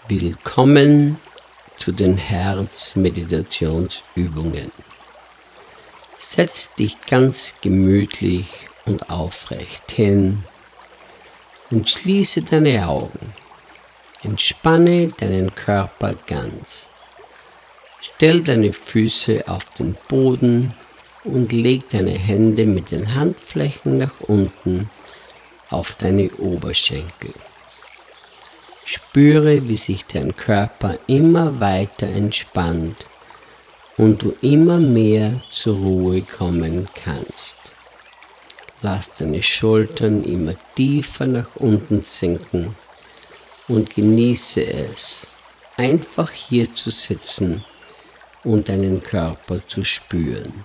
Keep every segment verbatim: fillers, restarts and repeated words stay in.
Willkommen zu den Herzmeditationsübungen. Setz dich ganz gemütlich und aufrecht hin und schließe deine Augen. Entspanne deinen Körper ganz. Stell deine Füße auf den Boden und leg deine Hände mit den Handflächen nach unten auf deine Oberschenkel. Spüre, wie sich dein Körper immer weiter entspannt und du immer mehr zur Ruhe kommen kannst. Lass deine Schultern immer tiefer nach unten sinken und genieße es, einfach hier zu sitzen und deinen Körper zu spüren.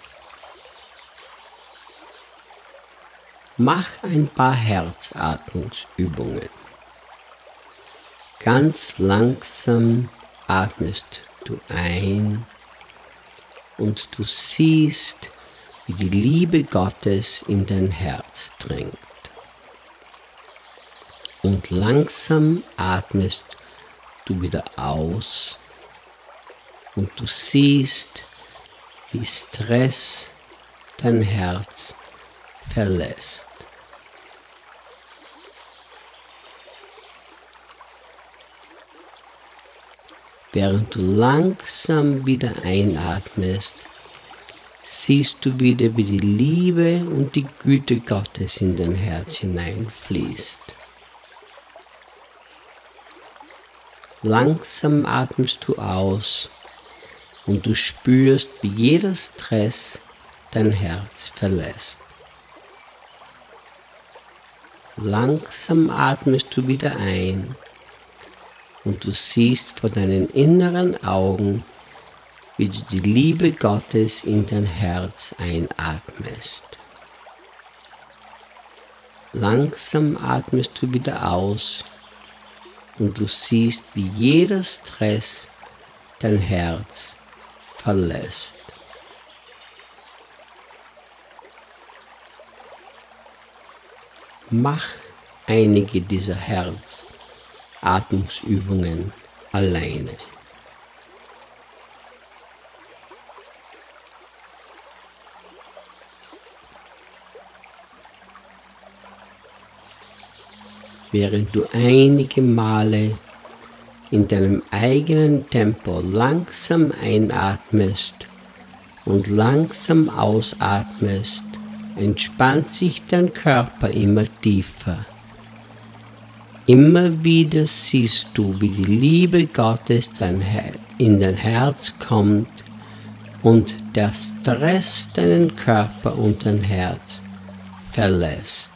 Mach ein paar Herzatmungsübungen. Ganz langsam atmest du ein und du siehst, wie die Liebe Gottes in dein Herz dringt. Und langsam atmest du wieder aus und du siehst, wie Stress dein Herz verlässt. Während du langsam wieder einatmest, siehst du wieder, wie die Liebe und die Güte Gottes in dein Herz hineinfließt. Langsam atmest du aus und du spürst, wie jeder Stress dein Herz verlässt. Langsam atmest du wieder ein und du siehst vor deinen inneren Augen, wie du die Liebe Gottes in dein Herz einatmest. Langsam atmest du wieder aus und du siehst, wie jeder Stress dein Herz verlässt. Mach einige dieser Herzatmungsübungen alleine. Während du einige Male in deinem eigenen Tempo langsam einatmest und langsam ausatmest, entspannt sich dein Körper immer tiefer. Immer wieder siehst du, wie die Liebe Gottes in dein Herz kommt und der Stress deinen Körper und dein Herz verlässt.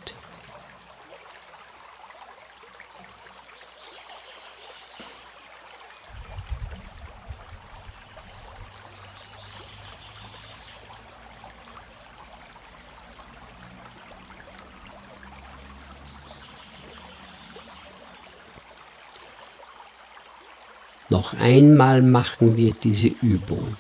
Noch einmal machen wir diese Übung.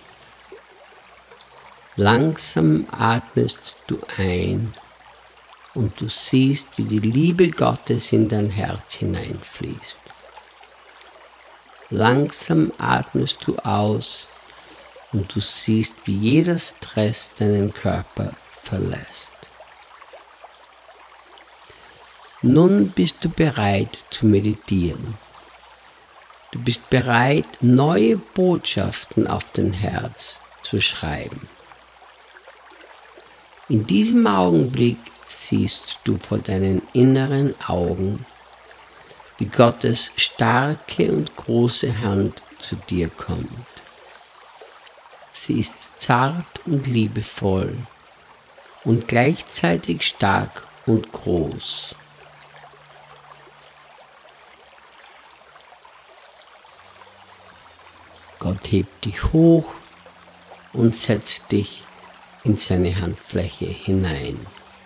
Langsam atmest du ein und du siehst, wie die Liebe Gottes in dein Herz hineinfließt. Langsam atmest du aus und du siehst, wie jeder Stress deinen Körper verlässt. Nun bist du bereit zu meditieren. Du bist bereit, neue Botschaften auf dein Herz zu schreiben. In diesem Augenblick siehst du vor deinen inneren Augen, wie Gottes starke und große Hand zu dir kommt. Sie ist zart und liebevoll und gleichzeitig stark und groß. Gott hebt dich hoch und setzt dich in seine Handfläche hinein.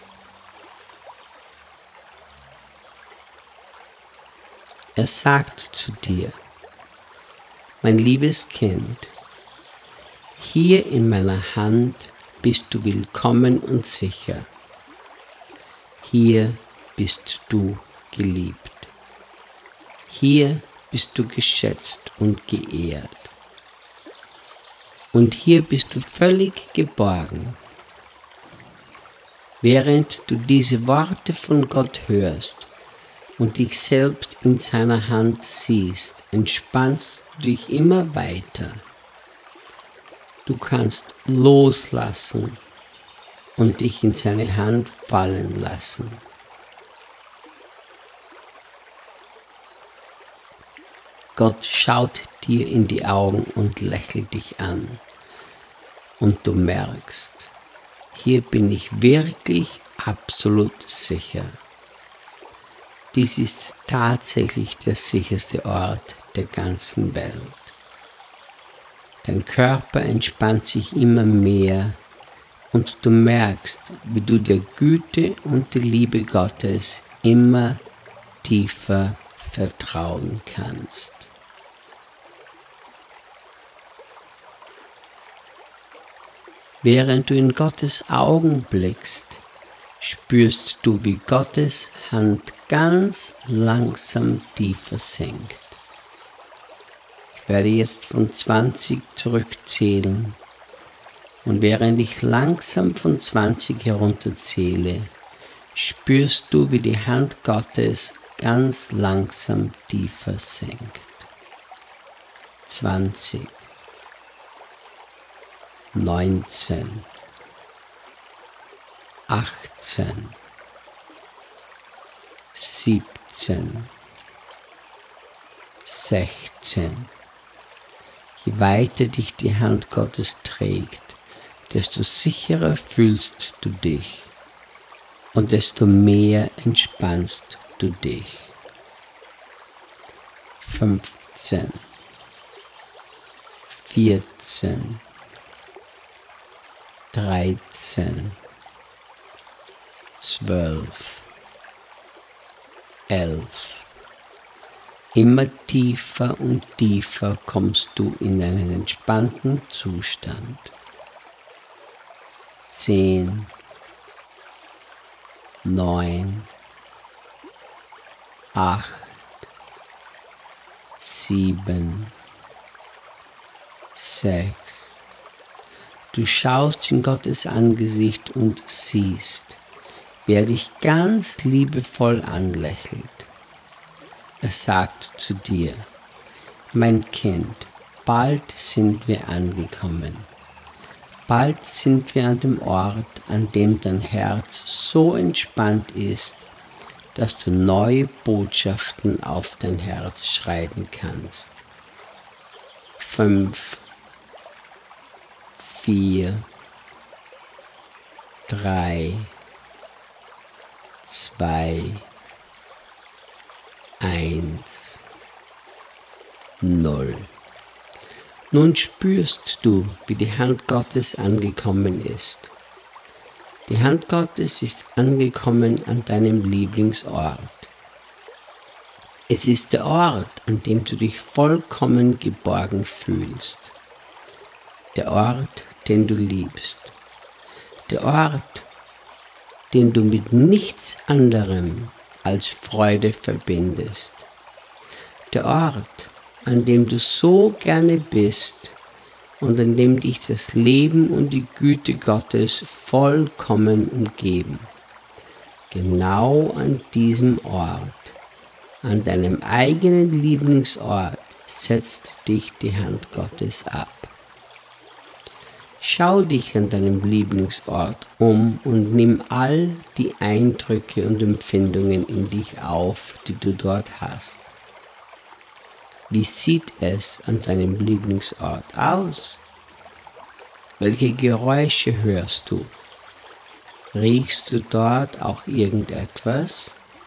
Er sagt zu dir: Mein liebes Kind, hier in meiner Hand bist du willkommen und sicher. Hier bist du geliebt. Hier bist du geschätzt und geehrt. Und hier bist du völlig geborgen. Während du diese Worte von Gott hörst und dich selbst in seiner Hand siehst, entspannst du dich immer weiter. Du kannst loslassen und dich in seine Hand fallen lassen. Gott schaut dir in die Augen und lächelt dich an. Und du merkst, hier bin ich wirklich absolut sicher. Dies ist tatsächlich der sicherste Ort der ganzen Welt. Dein Körper entspannt sich immer mehr und du merkst, wie du der Güte und der Liebe Gottes immer tiefer vertrauen kannst. Während du in Gottes Augen blickst, spürst du, wie Gottes Hand ganz langsam tiefer sinkt. Ich werde jetzt von zwanzig zurückzählen und während ich langsam von zwanzig herunterzähle, spürst du, wie die Hand Gottes ganz langsam tiefer sinkt. zwanzig, neunzehn, achtzehn, siebzehn, sechzehn. Je weiter dich die Hand Gottes trägt, desto sicherer fühlst du dich und desto mehr entspannst du dich. fünfzehn, vierzehn, dreizehn, zwölf, elf. Immer tiefer und tiefer kommst du in einen entspannten Zustand. Zehn, neun, acht, sieben, sechs. Du schaust in Gottes Angesicht und siehst, wie er dich ganz liebevoll anlächelt. Er sagt zu dir, mein Kind, bald sind wir angekommen. Bald sind wir an dem Ort, an dem dein Herz so entspannt ist, dass du neue Botschaften auf dein Herz schreiben kannst. Fünf, vier, drei, zwei, eins, null. Nun spürst du, wie die Hand Gottes angekommen ist. Die Hand Gottes ist angekommen an deinem Lieblingsort. Es ist der Ort, an dem du dich vollkommen geborgen fühlst. Der Ort, den du liebst. Der Ort, den du mit nichts anderem als Freude verbindest. Der Ort, an dem du so gerne bist und an dem dich das Leben und die Güte Gottes vollkommen umgeben. Genau an diesem Ort, an deinem eigenen Lieblingsort, setzt dich die Hand Gottes ab. Schau dich an deinem Lieblingsort um und nimm all die Eindrücke und Empfindungen in dich auf, die du dort hast. Wie sieht es an deinem Lieblingsort aus? Welche Geräusche hörst du? Riechst du dort auch irgendetwas?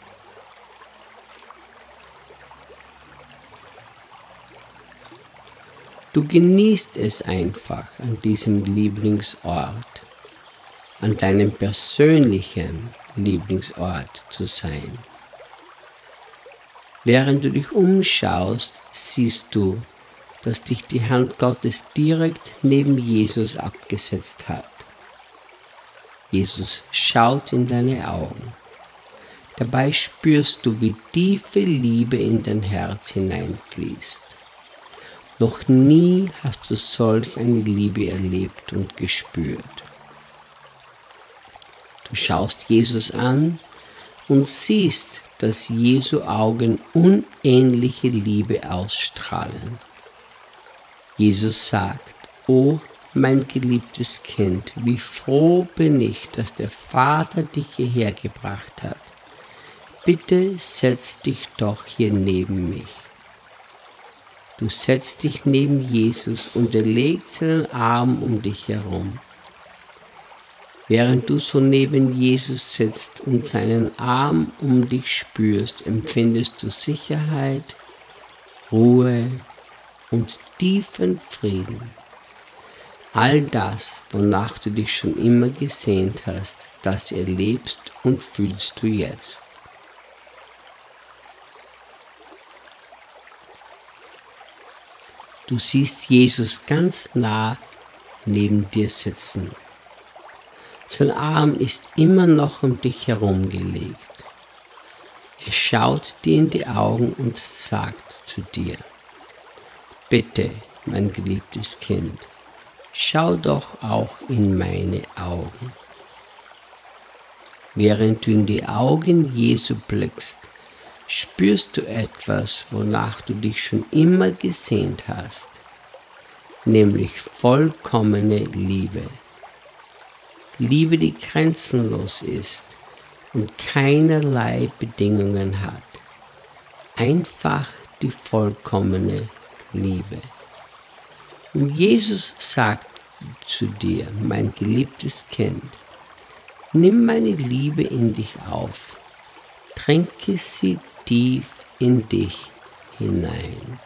Du genießt es einfach, an diesem Lieblingsort, an deinem persönlichen Lieblingsort zu sein. Während du dich umschaust, siehst du, dass dich die Hand Gottes direkt neben Jesus abgesetzt hat. Jesus schaut in deine Augen. Dabei spürst du, wie tiefe Liebe in dein Herz hineinfließt. Noch nie hast du solch eine Liebe erlebt und gespürt. Du schaust Jesus an und siehst, dass Jesu Augen unähnliche Liebe ausstrahlen. Jesus sagt: O mein geliebtes Kind, wie froh bin ich, dass der Vater dich hierher gebracht hat. Bitte setz dich doch hier neben mich. Du setzt dich neben Jesus und er legt seinen Arm um dich herum. Während du so neben Jesus sitzt und seinen Arm um dich spürst, empfindest du Sicherheit, Ruhe und tiefen Frieden. All das, wonach du dich schon immer gesehnt hast, das erlebst und fühlst du jetzt. Du siehst Jesus ganz nah neben dir sitzen. Sein Arm ist immer noch um dich herumgelegt. Er schaut dir in die Augen und sagt zu dir: Bitte, mein geliebtes Kind, schau doch auch in meine Augen. Während du in die Augen Jesu blickst, spürst du etwas, wonach du dich schon immer gesehnt hast, nämlich vollkommene Liebe. Liebe, die grenzenlos ist und keinerlei Bedingungen hat. Einfach die vollkommene Liebe. Und Jesus sagt zu dir: Mein geliebtes Kind, nimm meine Liebe in dich auf, trinke sie tief in dich hinein.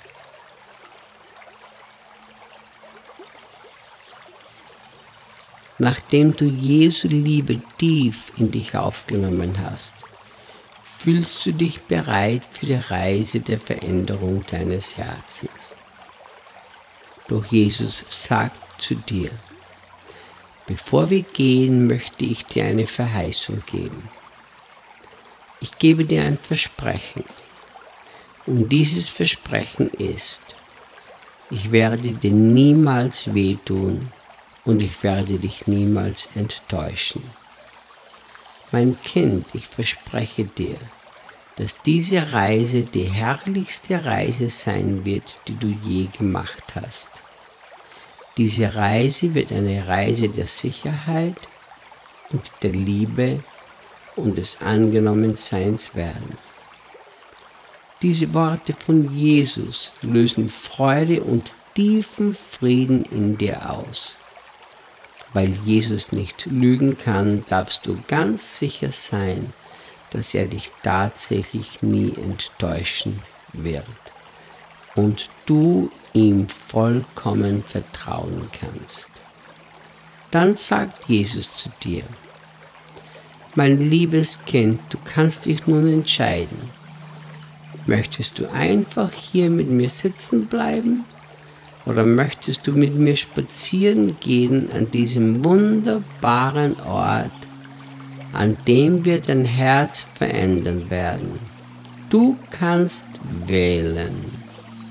Nachdem du Jesu Liebe tief in dich aufgenommen hast, fühlst du dich bereit für die Reise der Veränderung deines Herzens. Doch Jesus sagt zu dir: Bevor wir gehen, möchte ich dir eine Verheißung geben. Ich gebe dir ein Versprechen. Und dieses Versprechen ist: Ich werde dir niemals wehtun und ich werde dich niemals enttäuschen. Mein Kind, ich verspreche dir, dass diese Reise die herrlichste Reise sein wird, die du je gemacht hast. Diese Reise wird eine Reise der Sicherheit und der Liebe und des Angenommenseins werden. Diese Worte von Jesus lösen Freude und tiefen Frieden in dir aus. Weil Jesus nicht lügen kann, darfst du ganz sicher sein, dass er dich tatsächlich nie enttäuschen wird und du ihm vollkommen vertrauen kannst. Dann sagt Jesus zu dir: Mein liebes Kind, du kannst dich nun entscheiden. Möchtest du einfach hier mit mir sitzen bleiben? Oder möchtest du mit mir spazieren gehen an diesem wunderbaren Ort, an dem wir dein Herz verändern werden? Du kannst wählen.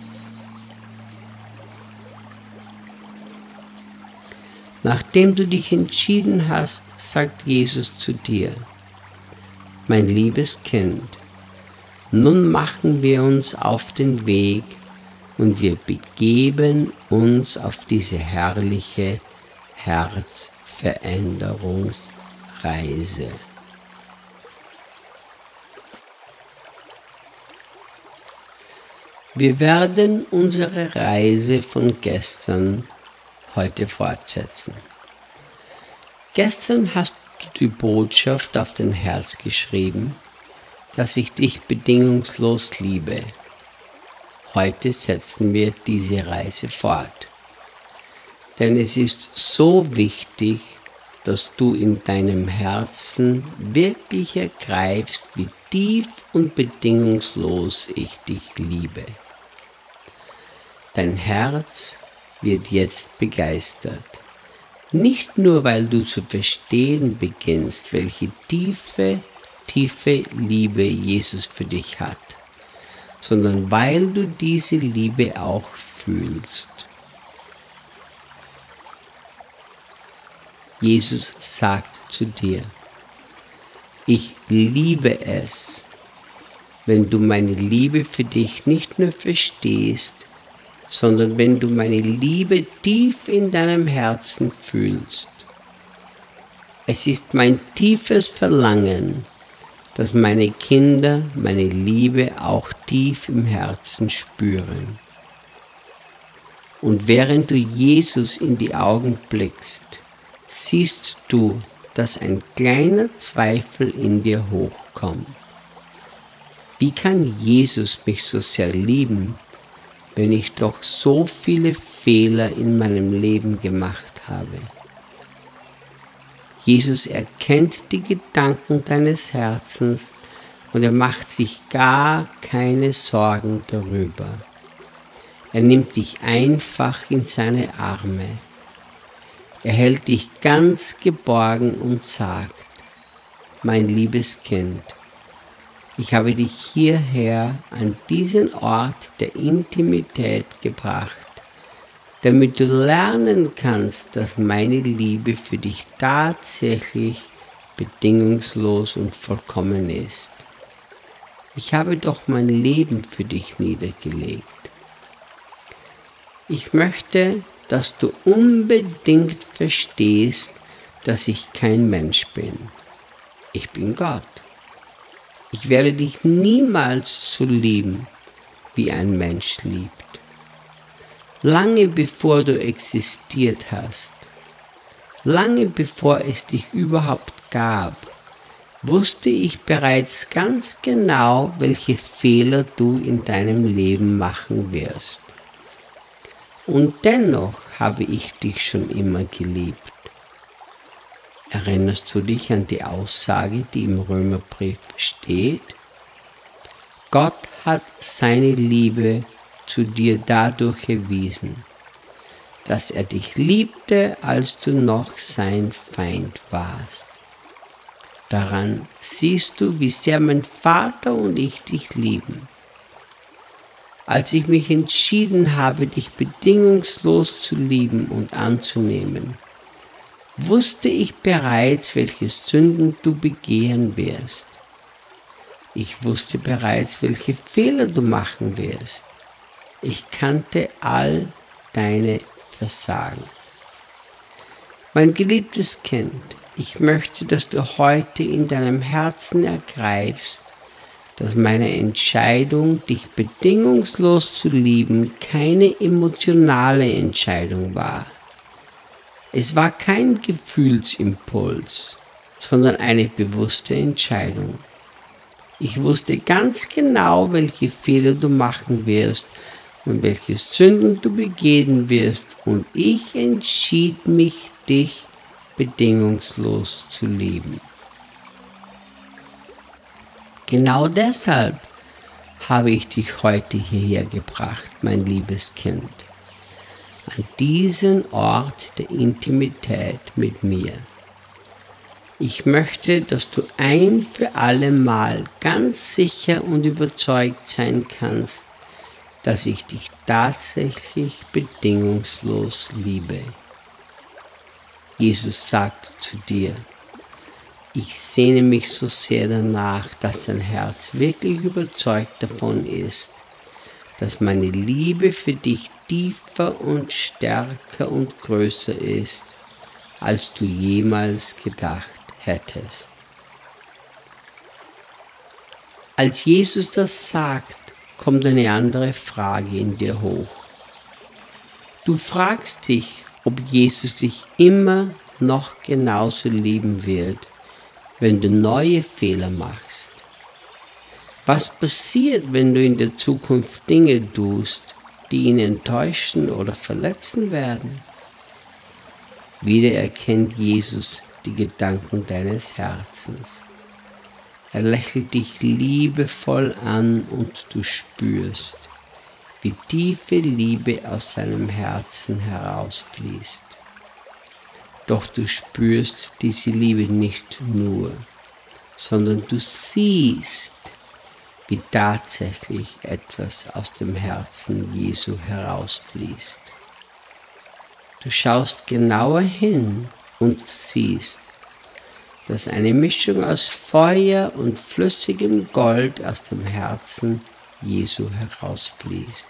Nachdem du dich entschieden hast, sagt Jesus zu dir: Mein liebes Kind, nun machen wir uns auf den Weg und wir begeben uns auf diese herrliche Herzveränderungsreise. Wir werden unsere Reise von gestern heute fortsetzen. Gestern hast du die Botschaft auf dein Herz geschrieben, dass ich dich bedingungslos liebe. Heute setzen wir diese Reise fort. Denn es ist so wichtig, dass du in deinem Herzen wirklich ergreifst, wie tief und bedingungslos ich dich liebe. Dein Herz wird jetzt begeistert. Nicht nur, weil du zu verstehen beginnst, welche tiefe, tiefe Liebe Jesus für dich hat, sondern weil du diese Liebe auch fühlst. Jesus sagt zu dir: Ich liebe es, wenn du meine Liebe für dich nicht nur verstehst, sondern wenn du meine Liebe tief in deinem Herzen fühlst. Es ist mein tiefes Verlangen, dass meine Kinder meine Liebe auch tief im Herzen spüren. Und während du Jesus in die Augen blickst, siehst du, dass ein kleiner Zweifel in dir hochkommt. Wie kann Jesus mich so sehr lieben, wenn ich doch so viele Fehler in meinem Leben gemacht habe? Jesus erkennt die Gedanken deines Herzens und er macht sich gar keine Sorgen darüber. Er nimmt dich einfach in seine Arme. Er hält dich ganz geborgen und sagt: Mein liebes Kind, ich habe dich hierher an diesen Ort der Intimität gebracht, damit du lernen kannst, dass meine Liebe für dich tatsächlich bedingungslos und vollkommen ist. Ich habe doch mein Leben für dich niedergelegt. Ich möchte, dass du unbedingt verstehst, dass ich kein Mensch bin. Ich bin Gott. Ich werde dich niemals so lieben, wie ein Mensch liebt. Lange bevor du existiert hast, lange bevor es dich überhaupt gab, wusste ich bereits ganz genau, welche Fehler du in deinem Leben machen wirst. Und dennoch habe ich dich schon immer geliebt. Erinnerst du dich an die Aussage, die im Römerbrief steht? Gott hat seine Liebe zu dir dadurch erwiesen, dass er dich liebte, als du noch sein Feind warst. Daran siehst du, wie sehr mein Vater und ich dich lieben. Als ich mich entschieden habe, dich bedingungslos zu lieben und anzunehmen, wusste ich bereits, welche Sünden du begehen wirst. Ich wusste bereits, welche Fehler du machen wirst. Ich kannte all deine Versagen. Mein geliebtes Kind, ich möchte, dass du heute in deinem Herzen ergreifst, dass meine Entscheidung, dich bedingungslos zu lieben, keine emotionale Entscheidung war. Es war kein Gefühlsimpuls, sondern eine bewusste Entscheidung. Ich wusste ganz genau, welche Fehler du machen wirst und welche Sünden du begehen wirst, und ich entschied mich, dich bedingungslos zu lieben. Genau deshalb habe ich dich heute hierher gebracht, mein liebes Kind, an diesen Ort der Intimität mit mir. Ich möchte, dass du ein für alle Mal ganz sicher und überzeugt sein kannst, dass ich dich tatsächlich bedingungslos liebe. Jesus sagt zu dir: Ich sehne mich so sehr danach, dass dein Herz wirklich überzeugt davon ist, dass meine Liebe für dich tiefer und stärker und größer ist, als du jemals gedacht hättest. Als Jesus das sagt, kommt eine andere Frage in dir hoch. Du fragst dich, ob Jesus dich immer noch genauso lieben wird, wenn du neue Fehler machst. Was passiert, wenn du in der Zukunft Dinge tust, die ihn enttäuschen oder verletzen werden? Wieder erkennt Jesus die Gedanken deines Herzens. Er lächelt dich liebevoll an und du spürst, wie tiefe Liebe aus seinem Herzen herausfließt. Doch du spürst diese Liebe nicht nur, sondern du siehst, wie tatsächlich etwas aus dem Herzen Jesu herausfließt. Du schaust genauer hin und siehst, dass eine Mischung aus Feuer und flüssigem Gold aus dem Herzen Jesu herausfließt.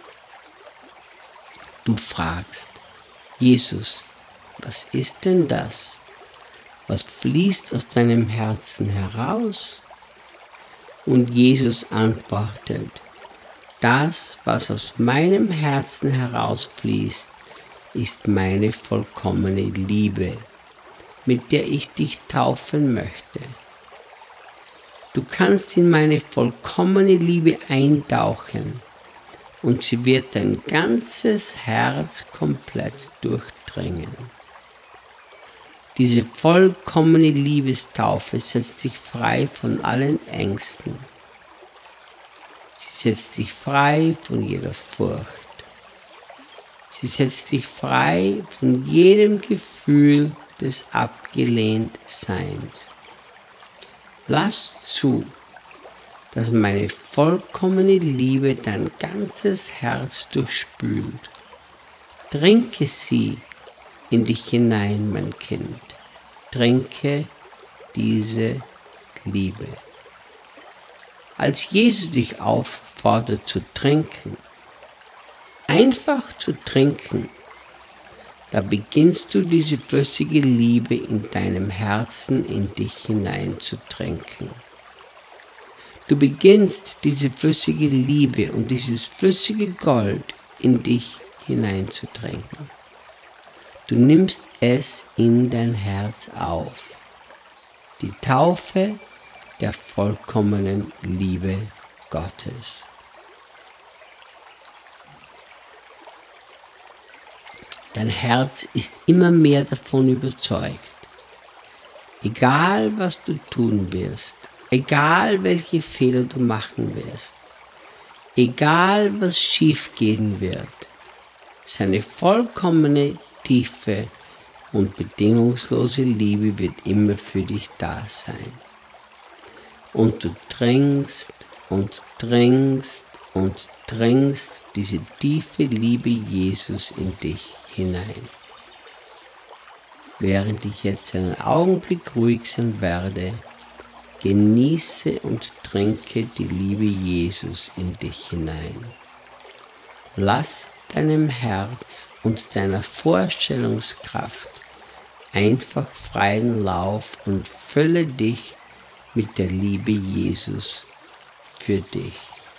Du fragst, Jesus, was ist denn das? Was fließt aus deinem Herzen heraus? Und Jesus antwortet, das, was aus meinem Herzen herausfließt, ist meine vollkommene Liebe, mit der ich dich taufen möchte. Du kannst in meine vollkommene Liebe eintauchen und sie wird dein ganzes Herz komplett durchdringen. Diese vollkommene Liebestaufe setzt dich frei von allen Ängsten. Sie setzt dich frei von jeder Furcht. Sie setzt dich frei von jedem Gefühl des Abgelehntseins. Lass zu, dass meine vollkommene Liebe dein ganzes Herz durchspült. Trinke sie in dich hinein, mein Kind. Trinke diese Liebe. Als Jesus dich auffordert zu trinken, einfach zu trinken, da beginnst du diese flüssige Liebe in deinem Herzen in dich hinein zu trinken. Du beginnst diese flüssige Liebe und dieses flüssige Gold in dich hinein zu trinken. Du nimmst es in dein Herz auf. Die Taufe der vollkommenen Liebe Gottes. Dein Herz ist immer mehr davon überzeugt. Egal was du tun wirst, egal welche Fehler du machen wirst, egal was schief gehen wird, seine vollkommene tiefe und bedingungslose Liebe wird immer für dich da sein. Und du trinkst und trinkst und trinkst diese tiefe Liebe Jesus in dich hinein. Während ich jetzt einen Augenblick ruhig sein werde, genieße und trinke die Liebe Jesus in dich hinein. Lass deinem Herz und deiner Vorstellungskraft einfach freien Lauf und fülle dich mit der Liebe Jesus für dich.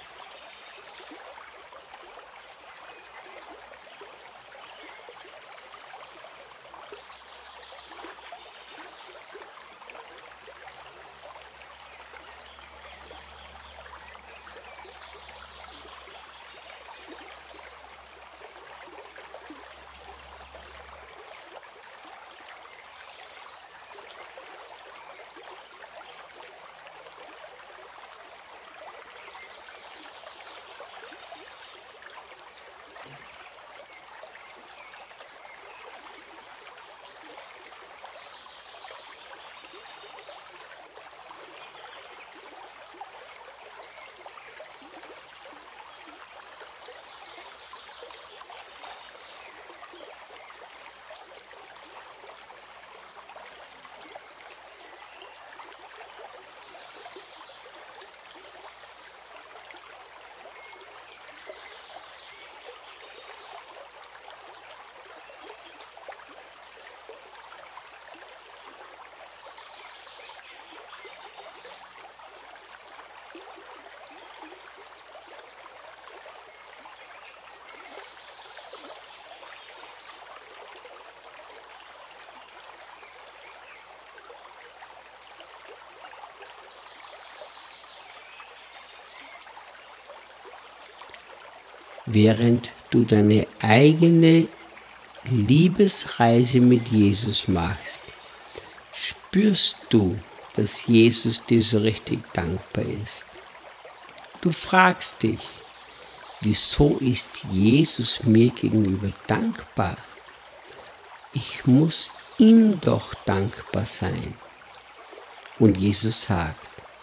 Während du deine eigene Liebesreise mit Jesus machst, spürst du, dass Jesus dir so richtig dankbar ist. Du fragst dich, wieso ist Jesus mir gegenüber dankbar? Ich muss ihm doch dankbar sein. Und Jesus sagt,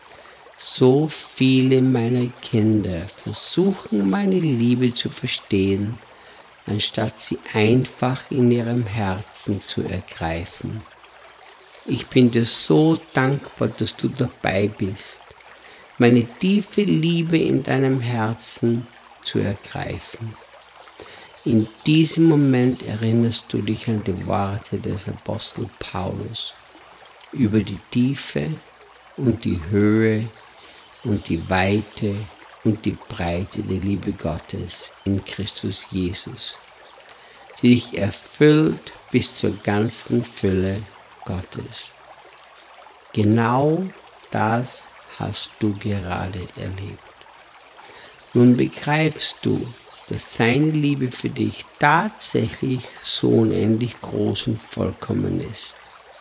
so viele meiner Kinder versuchen meine Liebe zu verstehen, anstatt sie einfach in ihrem Herzen zu ergreifen. Ich bin dir so dankbar, dass du dabei bist, meine tiefe Liebe in deinem Herzen zu ergreifen. In diesem Moment erinnerst du dich an die Worte des Apostel Paulus über die Tiefe und die Höhe und die Weite und die Breite der Liebe Gottes in Christus Jesus, die dich erfüllt bis zur ganzen Fülle Gottes. Genau das hast du gerade erlebt. Nun begreifst du, dass seine Liebe für dich tatsächlich so unendlich groß und vollkommen ist.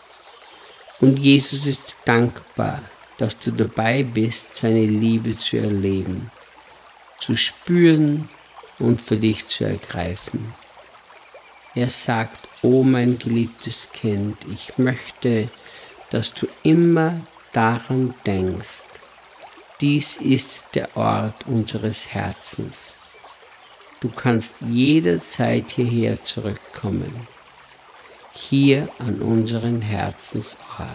Und Jesus ist dankbar, dass du dabei bist, seine Liebe zu erleben, zu spüren und für dich zu ergreifen. Er sagt, oh mein geliebtes Kind, ich möchte, dass du immer daran denkst, dies ist der Ort unseres Herzens. Du kannst jederzeit hierher zurückkommen, hier an unseren Herzensort.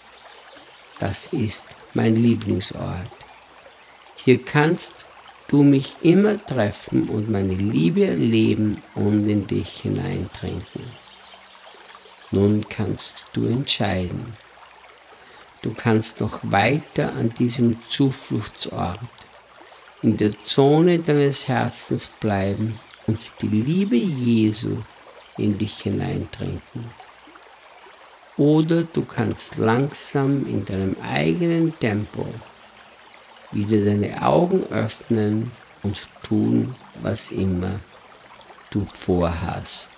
Das ist mein Lieblingsort. Hier kannst du mich immer treffen und meine Liebe erleben und in dich hineintrinken. Nun kannst du entscheiden. Du kannst noch weiter an diesem Zufluchtsort, in der Zone deines Herzens bleiben und die Liebe Jesu in dich hineintrinken. Oder du kannst langsam in deinem eigenen Tempo wieder deine Augen öffnen und tun, was immer du vorhast.